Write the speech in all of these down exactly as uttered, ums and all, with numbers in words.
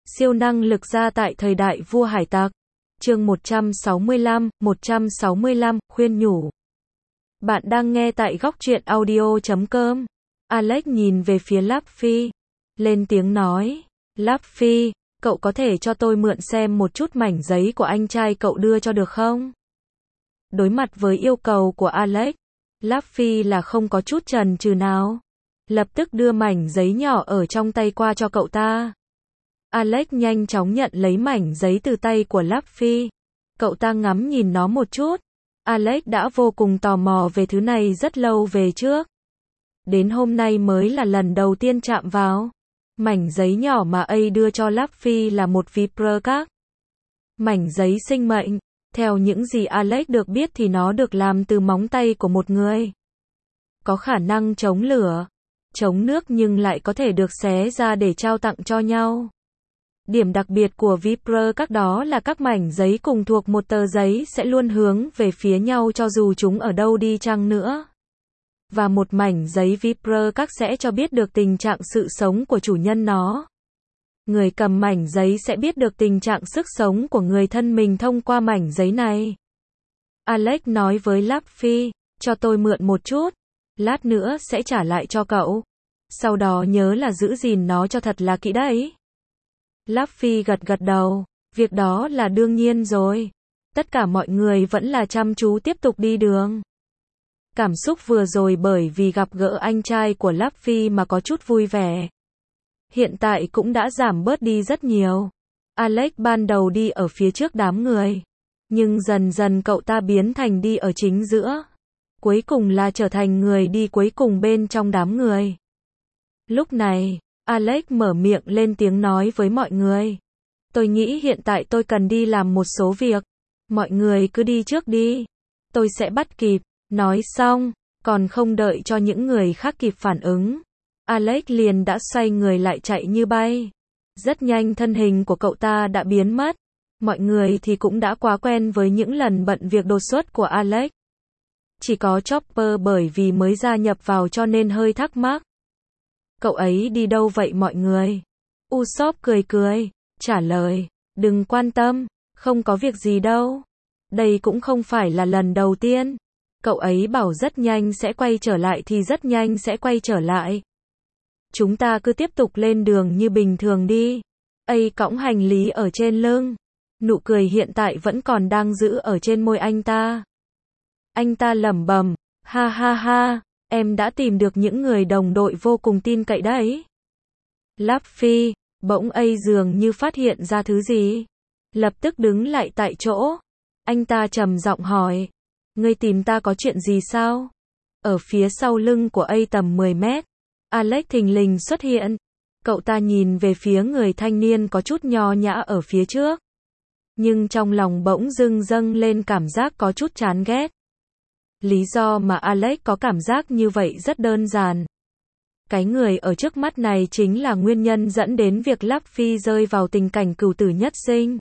Siêu năng lực gia tại thời đại vua hải tặc. Chương một trăm sáu mươi lăm, một trăm sáu mươi lăm, khuyên nhủ. Bạn đang nghe tại góc truyện audio chấm com. Alex nhìn về phía Luffy, lên tiếng nói, Luffy, cậu có thể cho tôi mượn xem một chút mảnh giấy của anh trai cậu đưa cho được không? Đối mặt với yêu cầu của Alex, Luffy là không có chút chần chừ nào. Lập tức đưa mảnh giấy nhỏ ở trong tay qua cho cậu ta. Alex nhanh chóng nhận lấy mảnh giấy từ tay của Luffy. Cậu ta ngắm nhìn nó một chút. Alex đã vô cùng tò mò về thứ này rất lâu về trước. Đến hôm nay mới là lần đầu tiên chạm vào. Mảnh giấy nhỏ mà A đưa cho Luffy là một Viper Card. Mảnh giấy sinh mệnh. Theo những gì Alex được biết thì nó được làm từ móng tay của một người. Có khả năng chống lửa, chống nước nhưng lại có thể được xé ra để trao tặng cho nhau. Điểm đặc biệt của Viper Card đó là các mảnh giấy cùng thuộc một tờ giấy sẽ luôn hướng về phía nhau cho dù chúng ở đâu đi chăng nữa. Và một mảnh giấy Viper Card sẽ cho biết được tình trạng sự sống của chủ nhân nó. Người cầm mảnh giấy sẽ biết được tình trạng sức sống của người thân mình thông qua mảnh giấy này. Alex nói với Luffy, cho tôi mượn một chút, lát nữa sẽ trả lại cho cậu. Sau đó nhớ là giữ gìn nó cho thật là kỹ đấy. Luffy gật gật đầu, việc đó là đương nhiên rồi. Tất cả mọi người vẫn là chăm chú tiếp tục đi đường. Cảm xúc vừa rồi bởi vì gặp gỡ anh trai của Luffy mà có chút vui vẻ. Hiện tại cũng đã giảm bớt đi rất nhiều. Alex ban đầu đi ở phía trước đám người. Nhưng dần dần cậu ta biến thành đi ở chính giữa. Cuối cùng là trở thành người đi cuối cùng bên trong đám người. Lúc này, Alex mở miệng lên tiếng nói với mọi người. Tôi nghĩ hiện tại tôi cần đi làm một số việc. Mọi người cứ đi trước đi. Tôi sẽ bắt kịp. Nói xong, còn không đợi cho những người khác kịp phản ứng. Alex liền đã xoay người lại chạy như bay. Rất nhanh thân hình của cậu ta đã biến mất. Mọi người thì cũng đã quá quen với những lần bận việc đột xuất của Alex. Chỉ có Chopper bởi vì mới gia nhập vào cho nên hơi thắc mắc. Cậu ấy đi đâu vậy mọi người? Usopp cười cười, trả lời, đừng quan tâm, không có việc gì đâu. Đây cũng không phải là lần đầu tiên. Cậu ấy bảo rất nhanh sẽ quay trở lại thì rất nhanh sẽ quay trở lại. Chúng ta cứ tiếp tục lên đường như bình thường đi. A cõng hành lý ở trên lưng. Nụ cười hiện tại vẫn còn đang giữ ở trên môi anh ta. Anh ta lẩm bẩm, ha ha ha, em đã tìm được những người đồng đội vô cùng tin cậy đấy. Luffy, bỗng A dường như phát hiện ra thứ gì. Lập tức đứng lại tại chỗ. Anh ta trầm giọng hỏi, ngươi tìm ta có chuyện gì sao? Ở phía sau lưng của A tầm mười mét. Alex thình lình xuất hiện. Cậu ta nhìn về phía người thanh niên có chút nho nhã ở phía trước. Nhưng trong lòng bỗng dưng dâng lên cảm giác có chút chán ghét. Lý do mà Alex có cảm giác như vậy rất đơn giản. Cái người ở trước mắt này chính là nguyên nhân dẫn đến việc Luffy rơi vào tình cảnh cửu tử nhất sinh.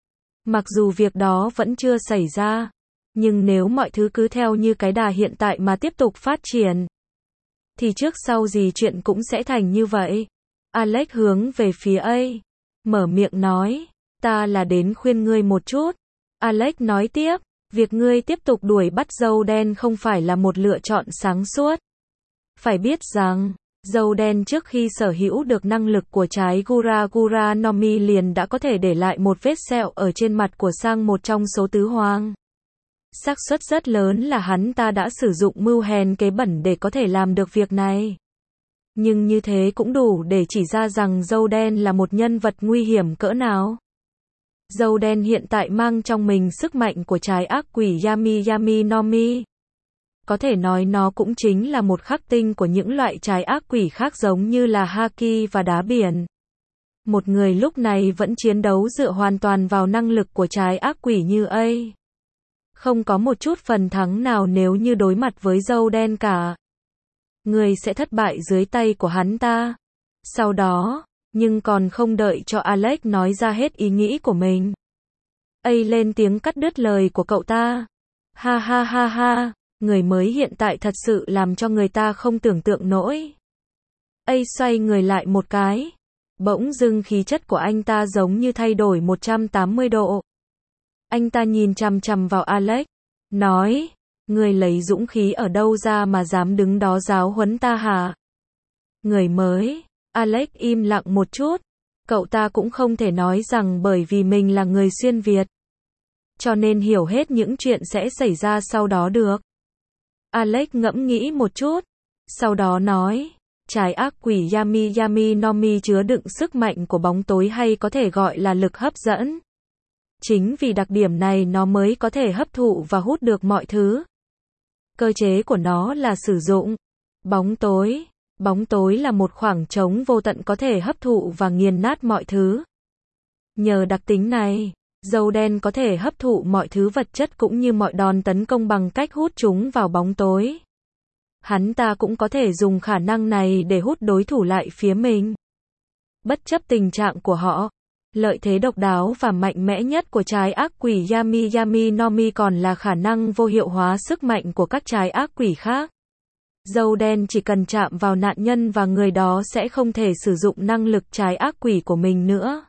Mặc dù việc đó vẫn chưa xảy ra, nhưng nếu mọi thứ cứ theo như cái đà hiện tại mà tiếp tục phát triển, thì trước sau gì chuyện cũng sẽ thành như vậy. Alex hướng về phía A, mở miệng nói, ta là đến khuyên ngươi một chút. Alex nói tiếp, việc ngươi tiếp tục đuổi bắt dâu đen không phải là một lựa chọn sáng suốt. Phải biết rằng, dâu đen trước khi sở hữu được năng lực của trái Gura Gura no Mi liền đã có thể để lại một vết sẹo ở trên mặt của sang một trong số tứ hoàng. Xác suất rất lớn là hắn ta đã sử dụng mưu hèn kế bẩn để có thể làm được việc này. Nhưng như thế cũng đủ để chỉ ra rằng dâu đen là một nhân vật nguy hiểm cỡ nào. Dâu đen hiện tại mang trong mình sức mạnh của trái ác quỷ Yami Yami no Mi. Có thể nói nó cũng chính là một khắc tinh của những loại trái ác quỷ khác giống như là Haki và đá biển. Một người lúc này vẫn chiến đấu dựa hoàn toàn vào năng lực của trái ác quỷ như A. Không có một chút phần thắng nào nếu như đối mặt với dâu đen cả. Người sẽ thất bại dưới tay của hắn ta. Sau đó, nhưng còn không đợi cho Alex nói ra hết ý nghĩ của mình. A lên tiếng cắt đứt lời của cậu ta. Ha ha ha ha, người mới hiện tại thật sự làm cho người ta không tưởng tượng nổi. A xoay người lại một cái. Bỗng dưng khí chất của anh ta giống như thay đổi một trăm tám mươi độ. Anh ta nhìn chằm chằm vào Alex, nói, người lấy dũng khí ở đâu ra mà dám đứng đó giáo huấn ta hả? Người mới. Alex im lặng một chút. Cậu ta cũng không thể nói rằng bởi vì mình là người xuyên Việt, cho nên hiểu hết những chuyện sẽ xảy ra sau đó được. Alex ngẫm nghĩ một chút, sau đó nói, trái ác quỷ Yami Yami Nomi chứa đựng sức mạnh của bóng tối hay có thể gọi là lực hấp dẫn. Chính vì đặc điểm này nó mới có thể hấp thụ và hút được mọi thứ. Cơ chế của nó là sử dụng bóng tối. Bóng tối là một khoảng trống vô tận có thể hấp thụ và nghiền nát mọi thứ. Nhờ đặc tính này, dâu đen có thể hấp thụ mọi thứ vật chất cũng như mọi đòn tấn công bằng cách hút chúng vào bóng tối. Hắn ta cũng có thể dùng khả năng này để hút đối thủ lại phía mình. Bất chấp tình trạng của họ, lợi thế độc đáo và mạnh mẽ nhất của trái ác quỷ Yami Yami Nomi còn là khả năng vô hiệu hóa sức mạnh của các trái ác quỷ khác. Dâu đen chỉ cần chạm vào nạn nhân và người đó sẽ không thể sử dụng năng lực trái ác quỷ của mình nữa.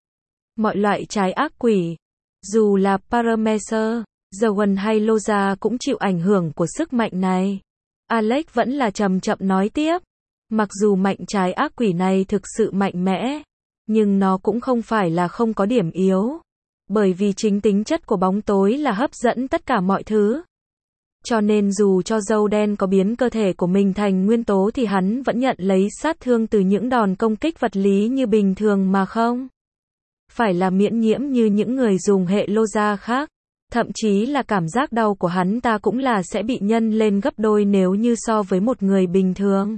Mọi loại trái ác quỷ, dù là Paramecer, Zawan hay Loza cũng chịu ảnh hưởng của sức mạnh này. Alex vẫn là chậm chậm nói tiếp. Mặc dù mạnh trái ác quỷ này thực sự mạnh mẽ, nhưng nó cũng không phải là không có điểm yếu. Bởi vì chính tính chất của bóng tối là hấp dẫn tất cả mọi thứ. Cho nên dù cho dâu đen có biến cơ thể của mình thành nguyên tố thì hắn vẫn nhận lấy sát thương từ những đòn công kích vật lý như bình thường mà không phải là miễn nhiễm như những người dùng hệ Loza khác. Thậm chí là cảm giác đau của hắn ta cũng là sẽ bị nhân lên gấp đôi nếu như so với một người bình thường.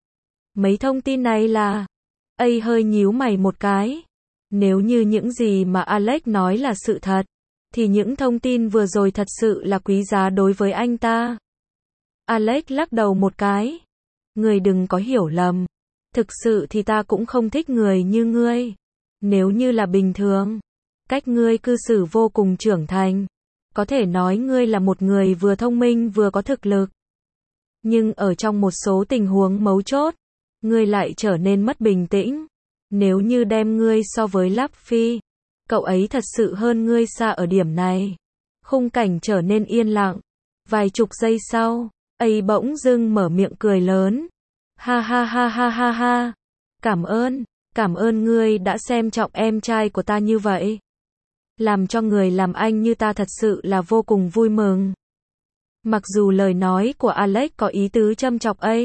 Mấy thông tin này là... A hơi nhíu mày một cái. Nếu như những gì mà Alex nói là sự thật, thì những thông tin vừa rồi thật sự là quý giá đối với anh ta. Alex lắc đầu một cái. Người đừng có hiểu lầm. Thực sự thì ta cũng không thích người như ngươi. Nếu như là bình thường, cách ngươi cư xử vô cùng trưởng thành. Có thể nói ngươi là một người vừa thông minh vừa có thực lực. Nhưng ở trong một số tình huống mấu chốt, ngươi lại trở nên mất bình tĩnh. Nếu như đem ngươi so với Luffy, cậu ấy thật sự hơn ngươi xa ở điểm này. Khung cảnh trở nên yên lặng. Vài chục giây sau, A bỗng dưng mở miệng cười lớn. Ha ha ha ha ha ha. Cảm ơn, cảm ơn ngươi đã xem trọng em trai của ta như vậy. Làm cho người làm anh như ta thật sự là vô cùng vui mừng. Mặc dù lời nói của Alex có ý tứ châm chọc A,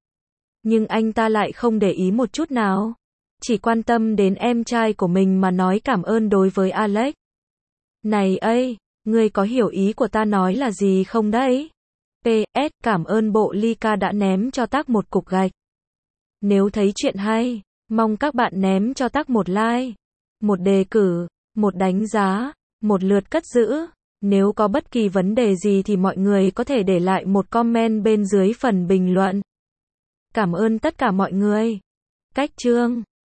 nhưng anh ta lại không để ý một chút nào. Chỉ quan tâm đến em trai của mình mà nói cảm ơn đối với Alex. Này A, ngươi có hiểu ý của ta nói là gì không đấy? pê ét Cảm ơn bộ Lyca đã ném cho tác một cục gạch. Nếu thấy chuyện hay, mong các bạn ném cho tác một like, một đề cử, một đánh giá, một lượt cất giữ. Nếu có bất kỳ vấn đề gì thì mọi người có thể để lại một comment bên dưới phần bình luận. Cảm ơn tất cả mọi người. Cách chương